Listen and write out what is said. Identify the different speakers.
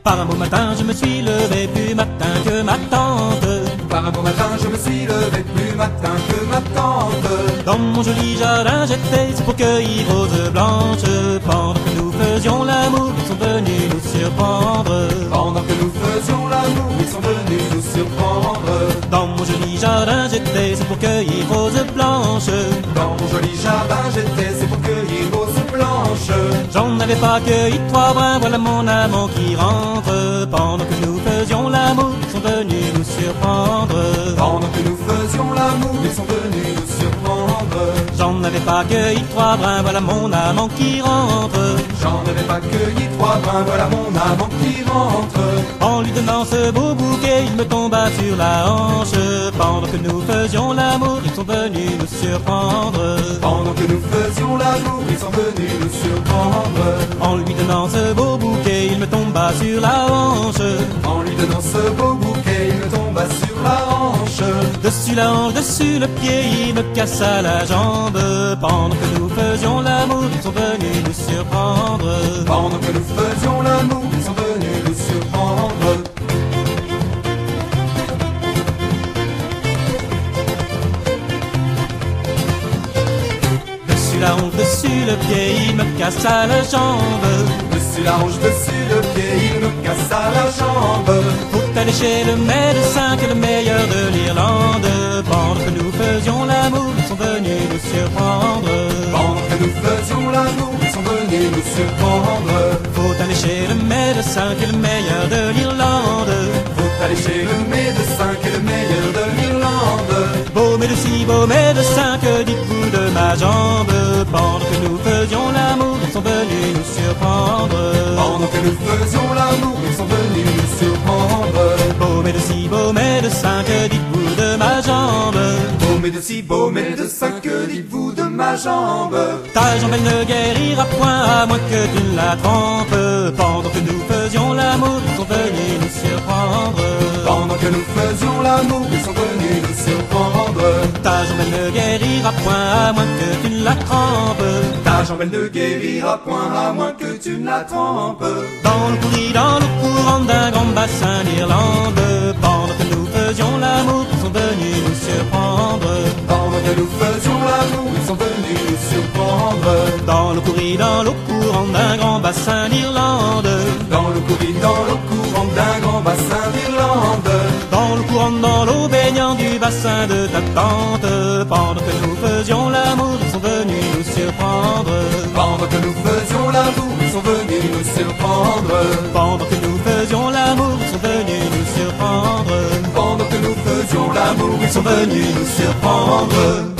Speaker 1: Par un beau matin, je me suis levé plus matin que ma tante.
Speaker 2: Par un beau matin, je me suis levé plus matin que ma tante.
Speaker 1: Dans mon joli jardin, j'étais pour cueillir roses blanches. Pendant que nous faisions l'amour, ils sont venus nous surprendre.
Speaker 2: Pendant que nous faisions l'amour, ils sont venus nous surprendre.
Speaker 1: Dans mon joli jardin, j'étais pour cueillir roses blanches.
Speaker 2: Dans mon joli jardin, j'étais pour cueillir roses blanches.
Speaker 1: J'en avais pas cueilli trois brins, voilà mon amant qui rentre. Pendant que nous faisions l'amour, ils sont venus nous surprendre.
Speaker 2: Pendant que nous faisions l'amour, ils sont venus nous surprendre.
Speaker 1: J'en avais pas cueilli trois brins, voilà mon amant qui rentre.
Speaker 2: J'en avais pas cueilli trois brins, voilà mon amant qui rentre.
Speaker 1: En lui donnant ce beau bouquet, il me tomba sur la hanche. Pendant que nous faisions l'amour, ils sont venus nous surprendre.
Speaker 2: Pendant que nous faisions l'amour, ils sont venus nous surprendre.
Speaker 1: En lui donnant ce beau bouquet, il me tomba sur la hanche.
Speaker 2: En lui donnant ce beau bouquet, il me tomba sur la hanche.
Speaker 1: Dessus la hanche, dessus le pied, il me cassa la jambe. Pendant que nous faisions l'amour, ils sont venus nous surprendre.
Speaker 2: Pendant que nous faisions l'amour, ils sont venus nous surprendre.
Speaker 1: Dessus la hanche, dessus le pied, il me cassa la jambe.
Speaker 2: Dessus la hanche, dessus le pied, il me cassa la jambe.
Speaker 1: Faut aller chez le médecin qui est le meilleur de l'Irlande. Pendant que nous faisions l'amour, ils sont venus nous surprendre.
Speaker 2: Pendant que nous faisions l'amour, ils sont venus nous surprendre.
Speaker 1: Faut aller chez le médecin qui est le meilleur de l'Irlande.
Speaker 2: Faut aller chez le médecin qui est le meilleur de l'Irlande.
Speaker 1: Beau médecin, que dites-vous de ma jambe? Pendant que nous faisions l'amour, ils sont venus nous surprendre.
Speaker 2: Pendant que nous faisions l'amour, ils sont venus nous surprendre.
Speaker 1: Beau médecin, que dites-vous de ma jambe?
Speaker 2: Beau médecin, que dites-vous de ma jambe?
Speaker 1: Ta jambe elle ne guérira point à moins que tu ne la trempes. Pendant que nous faisions l'amour, ils sont venus nous surprendre.
Speaker 2: Pendant que nous faisions l'amour, ils sont venus nous surprendre.
Speaker 1: Ta jambe elle ne guérira point à moins que tu ne la trempes.
Speaker 2: Ta jambe elle ne guérira point à moins que tu ne la trempes.
Speaker 1: Dans le courant d'un grand bassin d'Irlande. Pendant que nous faisions l'amour, ils sont venus nous surprendre.
Speaker 2: Pendant que nous faisions l'amour, ils sont venus nous surprendre.
Speaker 1: Dans l'eau courant d'un grand bassin d'Irlande.
Speaker 2: Dans l'eau courant d'un grand bassin d'Irlande.
Speaker 1: Dans l'eau baignant du bassin de ta tante. Pendant que nous faisions l'amour, ils sont venus nous surprendre.
Speaker 2: Pendant que nous faisions l'amour, ils sont venus nous surprendre.
Speaker 1: Pendant que nous faisions l'amour, ils sont venus nous surprendre.
Speaker 2: Pendant que nous faisions l'amour, ils sont venus nous surprendre.